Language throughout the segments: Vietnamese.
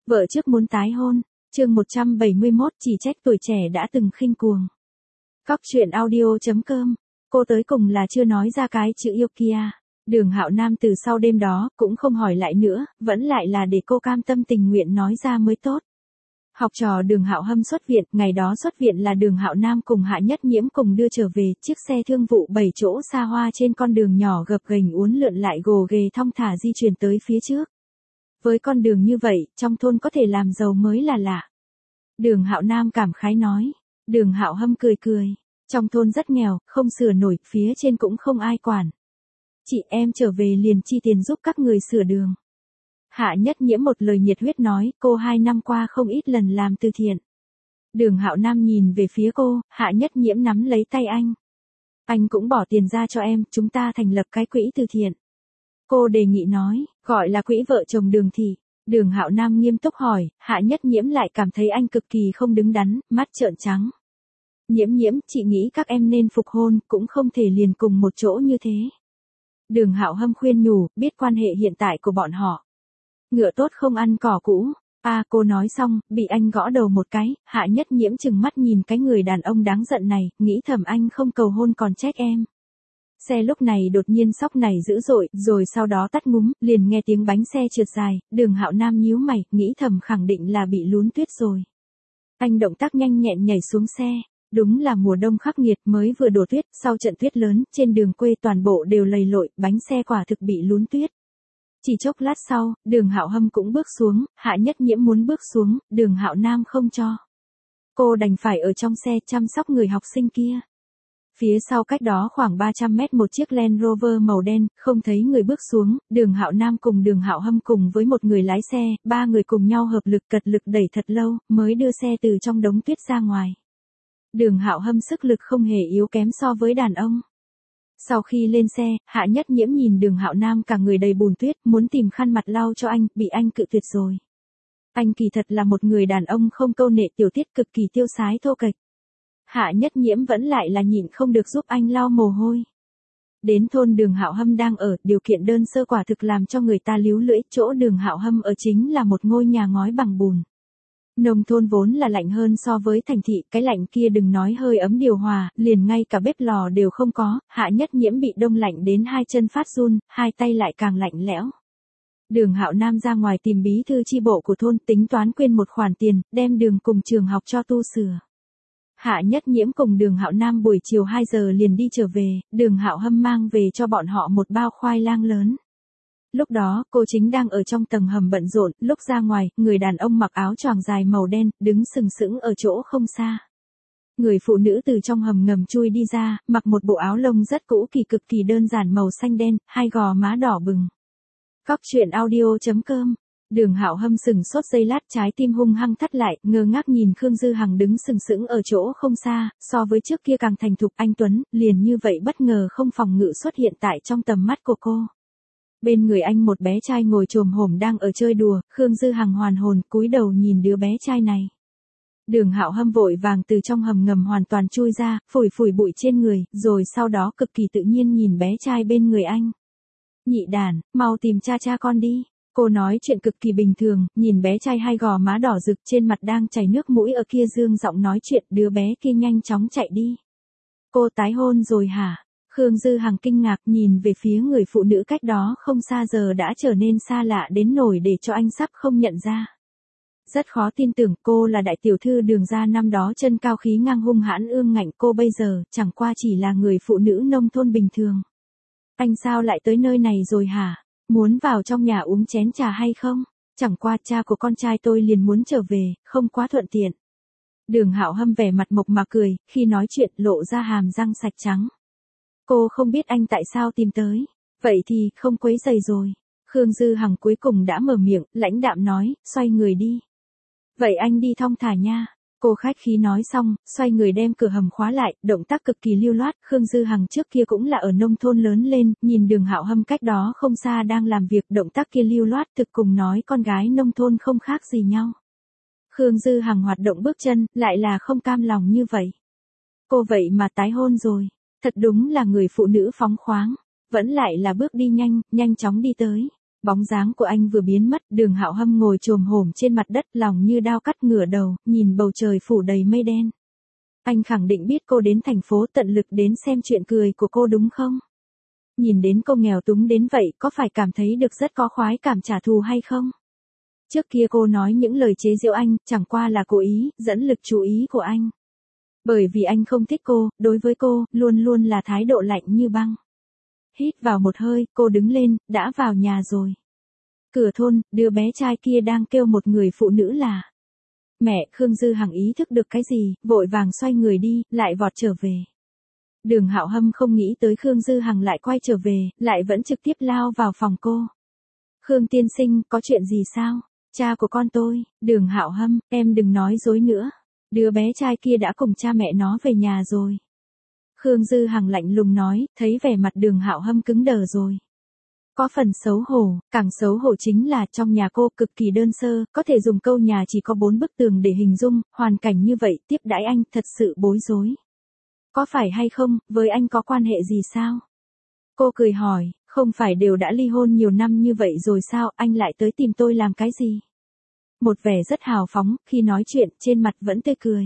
Vợ trước muốn tái hôn, chương 171 chỉ trách tuổi trẻ đã từng khinh cuồng. Cóc truyện audio.com, cô tới cùng là chưa nói ra cái chữ yêu kia. Đường Hạo Nam từ sau đêm đó cũng không hỏi lại nữa, vẫn lại là để cô cam tâm tình nguyện nói ra mới tốt. Học trò Đường Hạo Hâm xuất viện, ngày đó xuất viện là Đường Hạo Nam cùng Hạ Nhất Nhiễm cùng đưa trở về, chiếc xe thương vụ 7 chỗ xa hoa trên con đường nhỏ gập ghềnh uốn lượn lại gồ ghề thong thả di chuyển tới phía trước. Với con đường như vậy, trong thôn có thể làm giàu mới là lạ. Đường Hạo Nam cảm khái nói. Đường Hạo Hâm cười cười. Trong thôn rất nghèo, không sửa nổi, phía trên cũng không ai quản. Chị em trở về liền chi tiền giúp các người sửa đường. Hạ Nhất Nhiễm một lời nhiệt huyết nói, cô 2 năm qua không ít lần làm từ thiện. Đường Hạo Nam nhìn về phía cô, Hạ Nhất Nhiễm nắm lấy tay anh. Anh cũng bỏ tiền ra cho em, chúng ta thành lập cái quỹ từ thiện. Cô đề nghị nói, gọi là quỹ vợ chồng Đường Thị. Đường Hạo Nam nghiêm túc hỏi, Hạ Nhất Nhiễm lại cảm thấy anh cực kỳ không đứng đắn, mắt trợn trắng. Nhiễm Nhiễm, chị nghĩ các em nên phục hôn, cũng không thể liền cùng một chỗ như thế. Đường Hạo Hâm khuyên nhủ, biết quan hệ hiện tại của bọn họ. Ngựa tốt không ăn cỏ cũ. Cô nói xong, bị anh gõ đầu một cái, Hạ Nhất Nhiễm chừng mắt nhìn cái người đàn ông đáng giận này, nghĩ thầm anh không cầu hôn còn trách em. Xe lúc này đột nhiên sóc này dữ dội, rồi sau đó tắt ngúm, liền nghe tiếng bánh xe trượt dài, Đường Hạo Nam nhíu mày, nghĩ thầm khẳng định là bị lún tuyết rồi. Anh động tác nhanh nhẹn nhảy xuống xe, đúng là mùa đông khắc nghiệt mới vừa đổ tuyết, sau trận tuyết lớn, trên đường quê toàn bộ đều lầy lội, bánh xe quả thực bị lún tuyết. Chỉ chốc lát sau, Đường Hạo Hâm cũng bước xuống, Hạ Nhất Nhiễm muốn bước xuống, Đường Hạo Nam không cho. Cô đành phải ở trong xe chăm sóc người học sinh kia. Phía sau cách đó khoảng 300 mét một chiếc Land Rover màu đen, không thấy người bước xuống, Đường Hạo Nam cùng Đường Hạo Hâm cùng với một người lái xe, 3 người cùng nhau hợp lực cật lực đẩy thật lâu, mới đưa xe từ trong đống tuyết ra ngoài. Đường Hạo Hâm sức lực không hề yếu kém so với đàn ông. Sau khi lên xe, Hạ Nhất Nhiễm nhìn Đường Hạo Nam cả người đầy bùn tuyết, muốn tìm khăn mặt lau cho anh, bị anh cự tuyệt rồi. Anh kỳ thật là một người đàn ông không câu nệ tiểu tiết cực kỳ tiêu sái thô kệch. Hạ Nhất Nhiễm vẫn lại là nhịn không được giúp anh lau mồ hôi. Đến thôn Đường Hạo Hâm đang ở, điều kiện đơn sơ quả thực làm cho người ta líu lưỡi, chỗ Đường Hạo Hâm ở chính là một ngôi nhà ngói bằng bùn. Nông thôn vốn là lạnh hơn so với thành thị, cái lạnh kia đừng nói hơi ấm điều hòa, liền ngay cả bếp lò đều không có, Hạ Nhất Nhiễm bị đông lạnh đến 2 chân phát run, 2 tay lại càng lạnh lẽo. Đường Hạo Nam ra ngoài tìm bí thư chi bộ của thôn, tính toán quyên một khoản tiền, đem đường cùng trường học cho tu sửa. Hạ Nhất Nhiễm cùng Đường Hạo Nam buổi chiều 2 giờ liền đi trở về, Đường Hạo Hâm mang về cho bọn họ một bao khoai lang lớn. Lúc đó, cô chính đang ở trong tầng hầm bận rộn, lúc ra ngoài, người đàn ông mặc áo choàng dài màu đen, đứng sừng sững ở chỗ không xa. Người phụ nữ từ trong hầm ngầm chui đi ra, mặc một bộ áo lông rất cũ kỳ cực kỳ đơn giản màu xanh đen, 2 gò má đỏ bừng. Cóc truyện audio.com. Đường Hạo Hâm sừng sốt giây lát, trái tim hung hăng thắt lại, ngơ ngác nhìn Khương Dư Hằng đứng sừng sững ở chỗ không xa, so với trước kia càng thành thục, anh tuấn, liền như vậy bất ngờ không phòng ngự xuất hiện tại trong tầm mắt của cô. Bên người anh một bé trai ngồi chồm hổm đang ở chơi đùa, Khương Dư Hằng hoàn hồn, cúi đầu nhìn đứa bé trai này. Đường Hạo Hâm vội vàng từ trong hầm ngầm hoàn toàn chui ra, phủi phủi bụi trên người, rồi sau đó cực kỳ tự nhiên nhìn bé trai bên người anh. Nhị đàn, mau tìm cha con đi. Cô nói chuyện cực kỳ bình thường, nhìn bé trai 2 gò má đỏ rực trên mặt đang chảy nước mũi ở kia dương giọng nói chuyện, đứa bé kia nhanh chóng chạy đi. Cô tái hôn rồi hả? Khương Dư Hằng kinh ngạc nhìn về phía người phụ nữ cách đó không xa giờ đã trở nên xa lạ đến nỗi để cho anh sắp không nhận ra. Rất khó tin tưởng cô là đại tiểu thư Đường gia năm đó chân cao khí ngang hung hãn ương ngạnh, cô bây giờ chẳng qua chỉ là người phụ nữ nông thôn bình thường. Anh sao lại tới nơi này rồi hả? Muốn vào trong nhà uống chén trà hay không? Chẳng qua cha của con trai tôi liền muốn trở về, không quá thuận tiện. Đường Hạo Hâm vẻ mặt mộc mạc cười, khi nói chuyện lộ ra hàm răng sạch trắng. Cô không biết anh tại sao tìm tới. Vậy thì, không quấy rầy rồi. Khương Dư Hằng cuối cùng đã mở miệng, lãnh đạm nói, xoay người đi. Vậy anh đi thong thả nha. Cô khách khí nói xong, xoay người đem cửa hầm khóa lại, động tác cực kỳ lưu loát. Khương Dư Hằng trước kia cũng là ở nông thôn lớn lên, nhìn Đường Hạo Hâm cách đó không xa đang làm việc, động tác kia lưu loát thực cùng nói con gái nông thôn không khác gì nhau. Khương Dư Hằng hoạt động bước chân, lại là không cam lòng như vậy. Cô vậy mà tái hôn rồi. Thật đúng là người phụ nữ phóng khoáng, vẫn lại là bước đi nhanh, nhanh chóng đi tới. Bóng dáng của anh vừa biến mất, Đường Hạo Hâm ngồi chồm hổm trên mặt đất, lòng như đao cắt, ngửa đầu, nhìn bầu trời phủ đầy mây đen. Anh khẳng định biết cô đến thành phố tận lực đến xem chuyện cười của cô đúng không? Nhìn đến cô nghèo túng đến vậy, có phải cảm thấy được rất có khoái cảm trả thù hay không? Trước kia cô nói những lời chế giễu anh, chẳng qua là cố ý, dẫn lực chú ý của anh. Bởi vì anh không thích cô, đối với cô, luôn luôn là thái độ lạnh như băng. Hít vào một hơi, cô đứng lên, đã vào nhà rồi. Cửa thôn, đứa bé trai kia đang kêu một người phụ nữ là mẹ. Khương Dư Hằng ý thức được cái gì, vội vàng xoay người đi, lại vọt trở về. Đường Hạo Hâm không nghĩ tới Khương Dư Hằng lại quay trở về, lại vẫn trực tiếp lao vào phòng cô. Khương tiên sinh, có chuyện gì sao? Cha của con tôi. Đường Hạo Hâm, em đừng nói dối nữa. Đứa bé trai kia đã cùng cha mẹ nó về nhà rồi. Khương Dư Hằng lạnh lùng nói, thấy vẻ mặt Đường Hạo Hâm cứng đờ rồi. Có phần xấu hổ, càng xấu hổ chính là trong nhà cô cực kỳ đơn sơ, có thể dùng câu nhà chỉ có 4 bức tường để hình dung, hoàn cảnh như vậy tiếp đãi anh thật sự bối rối. Có phải hay không, với anh có quan hệ gì sao? Cô cười hỏi, không phải đều đã ly hôn nhiều năm như vậy rồi sao, anh lại tới tìm tôi làm cái gì? Một vẻ rất hào phóng, khi nói chuyện, trên mặt vẫn tươi cười.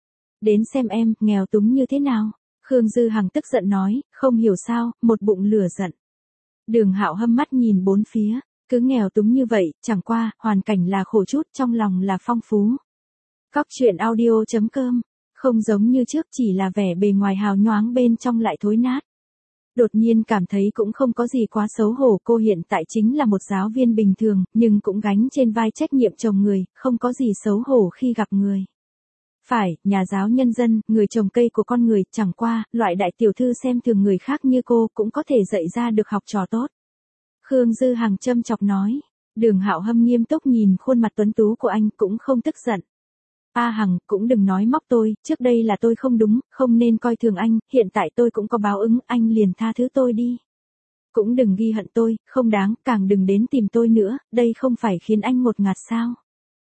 Đến xem em, nghèo túng như thế nào? Khương Dư Hằng tức giận nói, không hiểu sao, một bụng lửa giận. Đường Hạo Hâm mắt nhìn bốn phía, cứ nghèo túng như vậy, chẳng qua, hoàn cảnh là khổ chút, trong lòng là phong phú. Cóc truyện audio.com, không giống như trước, chỉ là vẻ bề ngoài hào nhoáng bên trong lại thối nát. Đột nhiên cảm thấy cũng không có gì quá xấu hổ, cô hiện tại chính là một giáo viên bình thường, nhưng cũng gánh trên vai trách nhiệm chồng người, không có gì xấu hổ khi gặp người. Phải, nhà giáo nhân dân, người trồng cây của con người, chẳng qua, loại đại tiểu thư xem thường người khác như cô cũng có thể dạy ra được học trò tốt. Khương Dư Hằng châm chọc nói. Đường Hạo Hâm nghiêm túc nhìn khuôn mặt tuấn tú của anh cũng không tức giận. A Hằng, cũng đừng nói móc tôi, trước đây là tôi không đúng, không nên coi thường anh, hiện tại tôi cũng có báo ứng, anh liền tha thứ tôi đi. Cũng đừng ghi hận tôi, không đáng, càng đừng đến tìm tôi nữa, đây không phải khiến anh ngột ngạt sao.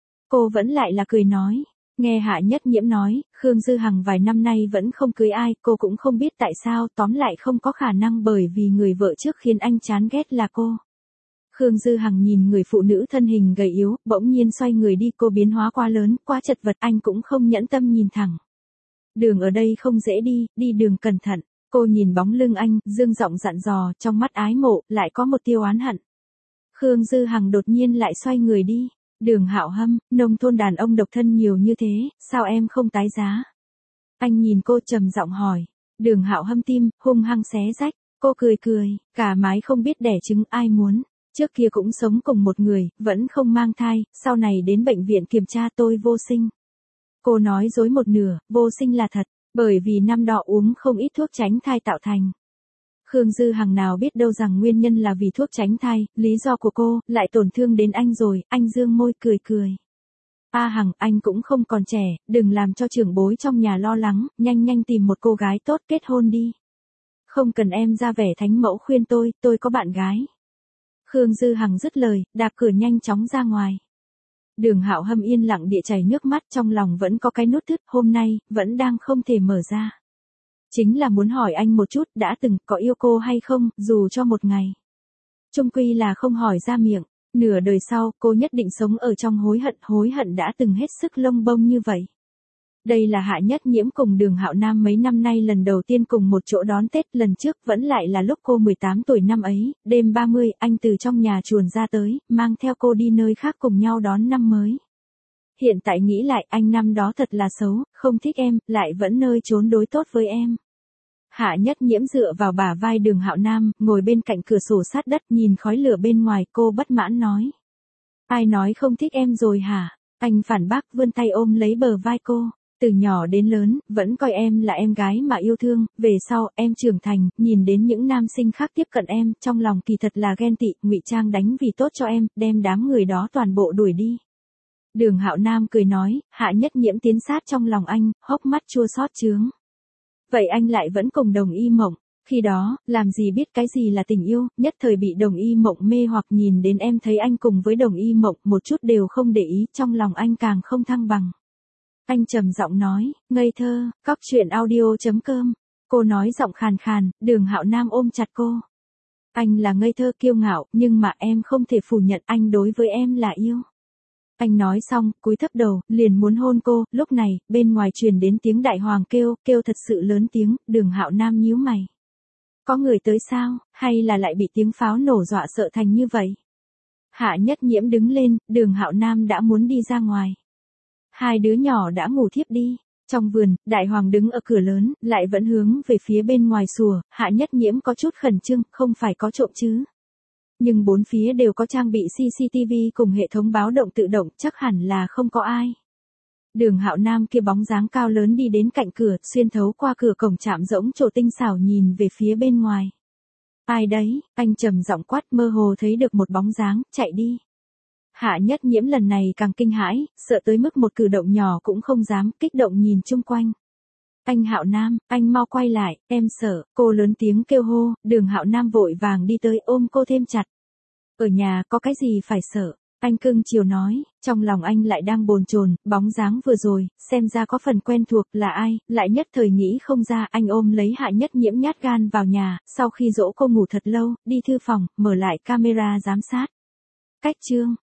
Cô vẫn lại là cười nói. Nghe Hạ Nhất Nhiễm nói, Khương Dư Hằng vài năm nay vẫn không cưới ai, cô cũng không biết tại sao, tóm lại không có khả năng bởi vì người vợ trước khiến anh chán ghét là cô. Khương Dư Hằng nhìn người phụ nữ thân hình gầy yếu, bỗng nhiên xoay người đi, cô biến hóa quá lớn, quá chật vật, anh cũng không nhẫn tâm nhìn thẳng. Đường ở đây không dễ đi, đi đường cẩn thận. Cô nhìn bóng lưng anh, dương giọng dặn dò, trong mắt ái mộ, lại có một tia oán hận. Khương Dư Hằng đột nhiên lại xoay người đi. Đường Hạo Hâm, nông thôn đàn ông độc thân nhiều như thế, sao em không tái giá? Anh nhìn cô trầm giọng hỏi. Đường Hạo Hâm tim, hung hăng xé rách. Cô cười cười, cả mái không biết đẻ trứng ai muốn. Trước kia cũng sống cùng một người, vẫn không mang thai, sau này đến bệnh viện kiểm tra tôi vô sinh. Cô nói dối một nửa, vô sinh là thật, bởi vì năm đó uống không ít thuốc tránh thai tạo thành. Khương Dư Hằng nào biết đâu rằng nguyên nhân là vì thuốc tránh thai, lý do của cô, lại tổn thương đến anh rồi, anh dương môi cười cười. A Hằng, anh cũng không còn trẻ, đừng làm cho trưởng bối trong nhà lo lắng, nhanh nhanh tìm một cô gái tốt kết hôn đi. Không cần em ra vẻ thánh mẫu khuyên tôi có bạn gái. Khương Dư Hằng dứt lời, đạp cửa nhanh chóng ra ngoài. Đường Hạo Hâm yên lặng địa chảy nước mắt, trong lòng vẫn có cái nút thứt, hôm nay, vẫn đang không thể mở ra. Chính là muốn hỏi anh một chút, đã từng có yêu cô hay không, dù cho một ngày. Chung quy là không hỏi ra miệng, nửa đời sau, cô nhất định sống ở trong hối hận đã từng hết sức lông bông như vậy. Đây là Hạ Nhất Nhiễm cùng Đường Hạo Nam mấy năm nay lần đầu tiên cùng một chỗ đón Tết, lần trước vẫn lại là lúc cô 18 tuổi năm ấy, đêm 30, anh từ trong nhà chuồn ra tới, mang theo cô đi nơi khác cùng nhau đón năm mới. Hiện tại nghĩ lại, anh năm đó thật là xấu, không thích em, lại vẫn nơi trốn đối tốt với em. Hạ Nhất Nhiễm dựa vào bả vai Đường Hạo Nam, ngồi bên cạnh cửa sổ sát đất nhìn khói lửa bên ngoài, cô bất mãn nói. Ai nói không thích em rồi hả? Anh phản bác vươn tay ôm lấy bờ vai cô. Từ nhỏ đến lớn, vẫn coi em là em gái mà yêu thương, về sau, em trưởng thành, nhìn đến những nam sinh khác tiếp cận em, trong lòng kỳ thật là ghen tị, ngụy trang đánh vì tốt cho em, đem đám người đó toàn bộ đuổi đi. Đường Hạo Nam cười nói, Hạ Nhất Nhiễm tiến sát trong lòng anh, hốc mắt chua xót chướng. Vậy anh lại vẫn cùng Đồng Y Mộng, khi đó, làm gì biết cái gì là tình yêu, nhất thời bị Đồng Y Mộng mê hoặc nhìn đến em thấy anh cùng với Đồng Y Mộng, một chút đều không để ý, trong lòng anh càng không thăng bằng. Anh trầm giọng nói, ngây thơ, cóc truyện audio.com. Cô nói giọng khàn khàn, Đường Hạo Nam ôm chặt cô. Anh là ngây thơ kiêu ngạo, nhưng mà em không thể phủ nhận anh đối với em là yêu. Anh nói xong, cúi thấp đầu, liền muốn hôn cô, lúc này, bên ngoài truyền đến tiếng đại hoàng kêu, kêu thật sự lớn tiếng, Đường Hạo Nam nhíu mày. Có người tới sao, hay là lại bị tiếng pháo nổ dọa sợ thành như vậy? Hạ Nhất Nhiễm đứng lên, Đường Hạo Nam đã muốn đi ra ngoài. Hai đứa nhỏ đã ngủ thiếp đi. Trong vườn, Đại Hoàng đứng ở cửa lớn, lại vẫn hướng về phía bên ngoài sủa, Hạ Nhất Nhiễm có chút khẩn trương, không phải có trộm chứ. Nhưng bốn phía đều có trang bị CCTV cùng hệ thống báo động tự động, chắc hẳn là không có ai. Đường Hạo Nam kia bóng dáng cao lớn đi đến cạnh cửa, xuyên thấu qua cửa cổng chạm rỗng trổ tinh xảo nhìn về phía bên ngoài. Ai đấy, anh trầm giọng quát, mơ hồ thấy được một bóng dáng, chạy đi. Hạ Nhất Nhiễm lần này càng kinh hãi, sợ tới mức một cử động nhỏ cũng không dám, kích động nhìn chung quanh. Anh Hạo Nam, anh mau quay lại, em sợ, cô lớn tiếng kêu hô, Đường Hạo Nam vội vàng đi tới ôm cô thêm chặt. Ở nhà có cái gì phải sợ, anh cưng chiều nói, trong lòng anh lại đang bồn chồn, bóng dáng vừa rồi, xem ra có phần quen thuộc, là ai, lại nhất thời nghĩ không ra, anh ôm lấy Hạ Nhất Nhiễm nhát gan vào nhà, sau khi dỗ cô ngủ thật lâu, đi thư phòng, mở lại camera giám sát. Cách chương